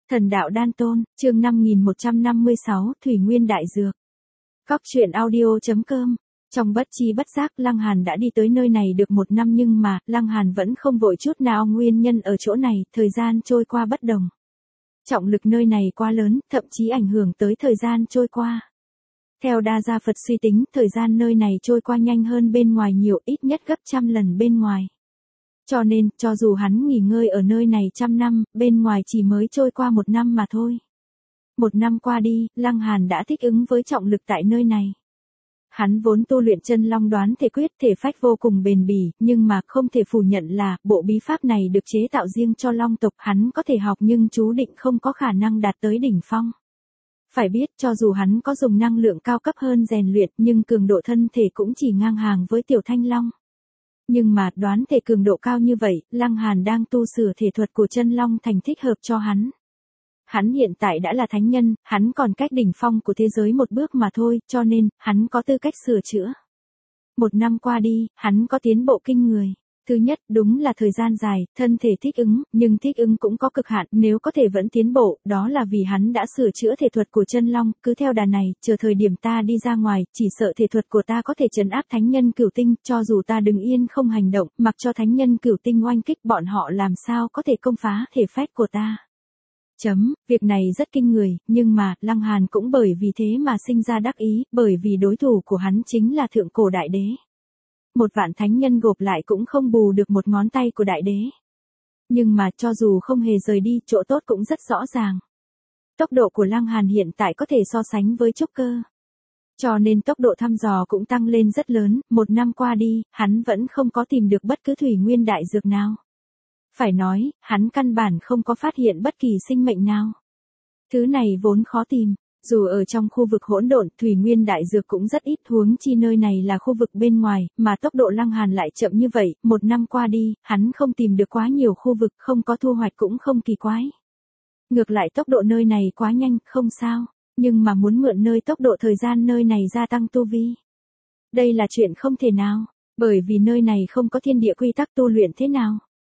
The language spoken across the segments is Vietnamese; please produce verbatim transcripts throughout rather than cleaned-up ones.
Thần đạo đan tôn, chương năm nghìn một trăm năm mươi sáu, Thủy Nguyên Đại Dược. Góc truyện audio.com. Trong bất chi bất giác Lăng Hàn đã đi tới nơi này được một năm nhưng mà, Lăng Hàn vẫn không vội chút nào. Nguyên nhân ở chỗ này, thời gian trôi qua bất đồng. Trọng lực nơi này quá lớn, thậm chí ảnh hưởng tới thời gian trôi qua. Theo Đa Gia Phật suy tính, thời gian nơi này trôi qua nhanh hơn bên ngoài nhiều, ít nhất gấp trăm lần bên ngoài. Cho nên, cho dù hắn nghỉ ngơi ở nơi này trăm năm, bên ngoài chỉ mới trôi qua một năm mà thôi. Một năm qua đi, Lăng Hàn đã thích ứng với trọng lực tại nơi này. Hắn vốn tu luyện chân long đoán thể quyết, thể phách vô cùng bền bỉ, nhưng mà không thể phủ nhận là, bộ bí pháp này được chế tạo riêng cho long tộc, hắn có thể học nhưng chú định không có khả năng đạt tới đỉnh phong. Phải biết, cho dù hắn có dùng năng lượng cao cấp hơn rèn luyện, nhưng cường độ thân thể cũng chỉ ngang hàng với tiểu thanh long. Nhưng mà, đoán thể cường độ cao như vậy, Lăng Hàn đang tu sửa thể thuật của chân long thành thích hợp cho hắn. Hắn hiện tại đã là thánh nhân, hắn còn cách đỉnh phong của thế giới một bước mà thôi, cho nên, hắn có tư cách sửa chữa. Một năm qua đi, hắn có tiến bộ kinh người. Thứ nhất, đúng là thời gian dài, thân thể thích ứng, nhưng thích ứng cũng có cực hạn, nếu có thể vẫn tiến bộ, đó là vì hắn đã sửa chữa thể thuật của chân long, cứ theo đà này, chờ thời điểm ta đi ra ngoài, chỉ sợ thể thuật của ta có thể trấn áp thánh nhân cửu tinh, cho dù ta đứng yên không hành động, mặc cho thánh nhân cửu tinh oanh kích bọn họ làm sao có thể công phá thể phách của ta. Chấm, việc này rất kinh người, nhưng mà, Lăng Hàn cũng bởi vì thế mà sinh ra đắc ý, bởi vì đối thủ của hắn chính là thượng cổ đại đế. Một vạn thánh nhân gộp lại cũng không bù được một ngón tay của đại đế. Nhưng mà cho dù không hề rời đi, chỗ tốt cũng rất rõ ràng. Tốc độ của Lăng Hàn hiện tại có thể so sánh với trúc cơ. Cho nên tốc độ thăm dò cũng tăng lên rất lớn, một năm qua đi, hắn vẫn không có tìm được bất cứ thủy nguyên đại dược nào. Phải nói, hắn căn bản không có phát hiện bất kỳ sinh mệnh nào. Thứ này vốn khó tìm. Dù ở trong khu vực hỗn độn, thủy nguyên đại dược cũng rất ít, huống chi nơi này là khu vực bên ngoài, mà tốc độ Lăng Hàn lại chậm như vậy, một năm qua đi, hắn không tìm được quá nhiều khu vực, không có thu hoạch cũng không kỳ quái. Ngược lại tốc độ nơi này quá nhanh, không sao, nhưng mà muốn mượn nơi tốc độ thời gian nơi này gia tăng tu vi. Đây là chuyện không thể nào, bởi vì nơi này không có thiên địa quy tắc tu luyện thế nào.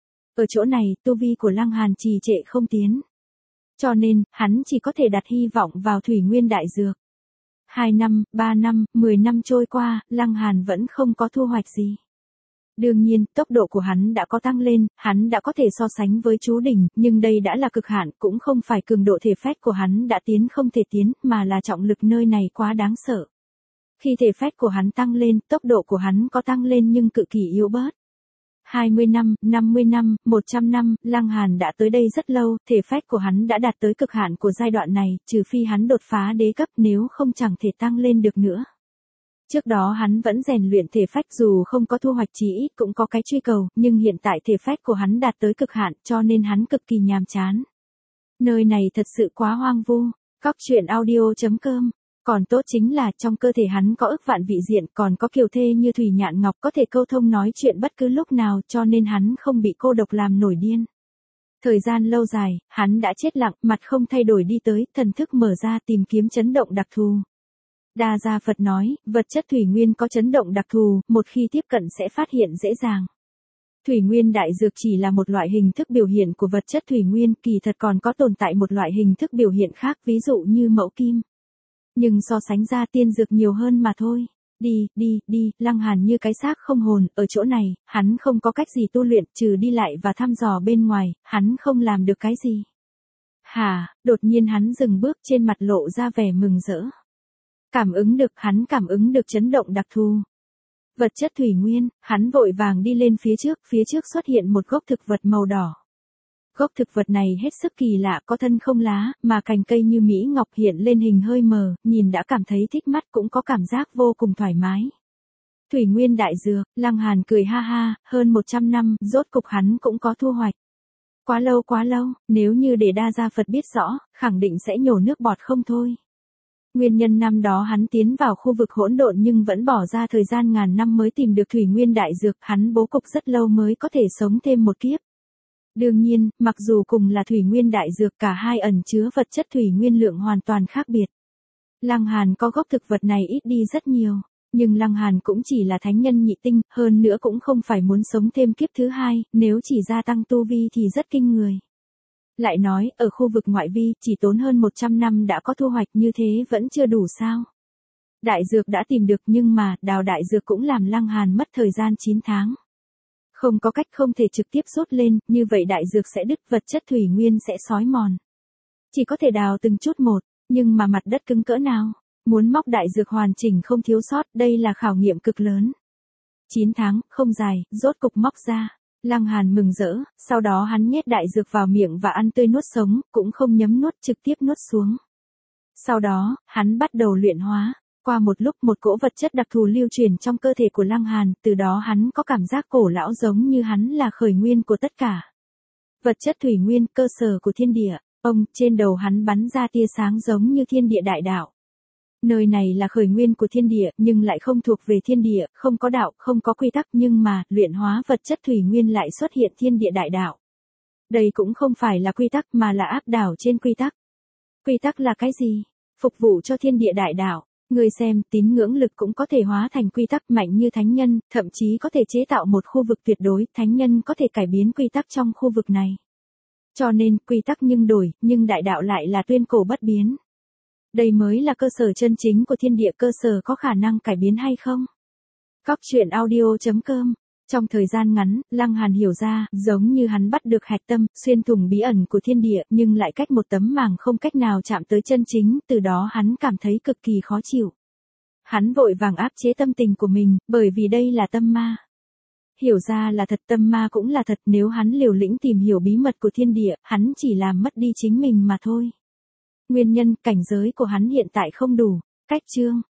Ở chỗ này, tu vi của Lăng Hàn trì trệ không tiến. Cho nên, hắn chỉ có thể đặt hy vọng vào thủy nguyên đại dược. Hai năm, ba năm, mười năm trôi qua, Lăng Hàn vẫn không có thu hoạch gì. Đương nhiên, tốc độ của hắn đã có tăng lên, hắn đã có thể so sánh với chú đỉnh, nhưng đây đã là cực hạn, cũng không phải cường độ thể phách của hắn đã tiến không thể tiến, mà là trọng lực nơi này quá đáng sợ. Khi thể phách của hắn tăng lên, tốc độ của hắn có tăng lên nhưng cực kỳ yếu bớt. hai mươi năm, năm mươi năm, một trăm năm, Lăng Hàn đã tới đây rất lâu, thể phách của hắn đã đạt tới cực hạn của giai đoạn này, trừ phi hắn đột phá đế cấp, nếu không chẳng thể tăng lên được nữa. Trước đó hắn vẫn rèn luyện thể phách, dù không có thu hoạch chí ít cũng có cái truy cầu, nhưng hiện tại thể phách của hắn đạt tới cực hạn, cho nên hắn cực kỳ nhàm chán. Nơi này thật sự quá hoang vu. Góc truyện audio.com. Còn tốt chính là trong cơ thể hắn có ức vạn vị diện, còn có kiều thê như Thủy Nhạn Ngọc có thể câu thông nói chuyện bất cứ lúc nào, cho nên hắn không bị cô độc làm nổi điên. Thời gian lâu dài, hắn đã chết lặng, mặt không thay đổi đi tới, thần thức mở ra tìm kiếm chấn động đặc thù. Đa Gia Phật nói, vật chất thủy nguyên có chấn động đặc thù, một khi tiếp cận sẽ phát hiện dễ dàng. Thủy nguyên đại dược chỉ là một loại hình thức biểu hiện của vật chất thủy nguyên, kỳ thật còn có tồn tại một loại hình thức biểu hiện khác, ví dụ như mẫu kim. Nhưng so sánh ra tiên dược nhiều hơn mà thôi. Đi, đi, đi, Lăng Hàn như cái xác không hồn, ở chỗ này, hắn không có cách gì tu luyện, trừ đi lại và thăm dò bên ngoài, hắn không làm được cái gì. Hà, đột nhiên hắn dừng bước, trên mặt lộ ra vẻ mừng rỡ. Cảm ứng được, hắn cảm ứng được chấn động đặc thù. Vật chất thủy nguyên, hắn vội vàng đi lên phía trước, phía trước xuất hiện một gốc thực vật màu đỏ. Gốc thực vật này hết sức kỳ lạ, có thân không lá, mà cành cây như mỹ ngọc hiện lên hình hơi mờ, nhìn đã cảm thấy thích mắt, cũng có cảm giác vô cùng thoải mái. Thủy nguyên đại dược, Lăng Hàn cười ha ha, hơn một trăm năm, rốt cục hắn cũng có thu hoạch. Quá lâu quá lâu, nếu như để Đa Gia Phật biết rõ, khẳng định sẽ nhổ nước bọt không thôi. Nguyên nhân năm đó hắn tiến vào khu vực hỗn độn nhưng vẫn bỏ ra thời gian ngàn năm mới tìm được thủy nguyên đại dược, hắn bố cục rất lâu mới có thể sống thêm một kiếp. Đương nhiên, mặc dù cùng là thủy nguyên đại dược, cả hai ẩn chứa vật chất thủy nguyên lượng hoàn toàn khác biệt. Lăng Hàn có gốc thực vật này ít đi rất nhiều, nhưng Lăng Hàn cũng chỉ là thánh nhân nhị tinh, hơn nữa cũng không phải muốn sống thêm kiếp thứ hai, nếu chỉ gia tăng tu vi thì rất kinh người. Lại nói, ở khu vực ngoại vi, chỉ tốn hơn một trăm năm đã có thu hoạch như thế vẫn chưa đủ sao. Đại dược đã tìm được nhưng mà, đào đại dược cũng làm Lăng Hàn mất thời gian chín tháng. Không có cách không thể trực tiếp rút lên, như vậy đại dược sẽ đứt, vật chất thủy nguyên sẽ xói mòn. Chỉ có thể đào từng chút một, nhưng mà mặt đất cứng cỡ nào? Muốn móc đại dược hoàn chỉnh không thiếu sót, đây là khảo nghiệm cực lớn. chín tháng, không dài, rốt cục móc ra. Lăng Hàn mừng rỡ, sau đó hắn nhét đại dược vào miệng và ăn tươi nuốt sống, cũng không nhấm nuốt, trực tiếp nuốt xuống. Sau đó, hắn bắt đầu luyện hóa. Qua một lúc một cỗ vật chất đặc thù lưu truyền trong cơ thể của Lăng Hàn, từ đó hắn có cảm giác cổ lão giống như hắn là khởi nguyên của tất cả. Vật chất thủy nguyên, cơ sở của thiên địa. Ông, trên đầu hắn bắn ra tia sáng giống như thiên địa đại đạo. Nơi này là khởi nguyên của thiên địa, nhưng lại không thuộc về thiên địa, không có đạo, không có quy tắc, nhưng mà, luyện hóa vật chất thủy nguyên lại xuất hiện thiên địa đại đạo. Đây cũng không phải là quy tắc mà là áp đảo trên quy tắc. Quy tắc là cái gì? Phục vụ cho thiên địa đại đạo. Người xem, tín ngưỡng lực cũng có thể hóa thành quy tắc, mạnh như thánh nhân, thậm chí có thể chế tạo một khu vực tuyệt đối, thánh nhân có thể cải biến quy tắc trong khu vực này. Cho nên, quy tắc nhưng đổi, nhưng đại đạo lại là tuyên cổ bất biến. Đây mới là cơ sở chân chính của thiên địa, cơ sở có khả năng cải biến hay không? Cóc truyện audio chấm com. Trong thời gian ngắn, Lăng Hàn hiểu ra, giống như hắn bắt được hạch tâm, xuyên thủng bí ẩn của thiên địa, nhưng lại cách một tấm màng không cách nào chạm tới chân chính, từ đó hắn cảm thấy cực kỳ khó chịu. Hắn vội vàng áp chế tâm tình của mình, bởi vì đây là tâm ma. Hiểu ra là thật, tâm ma cũng là thật, nếu hắn liều lĩnh tìm hiểu bí mật của thiên địa, hắn chỉ làm mất đi chính mình mà thôi. Nguyên nhân, cảnh giới của hắn hiện tại không đủ. Cách chương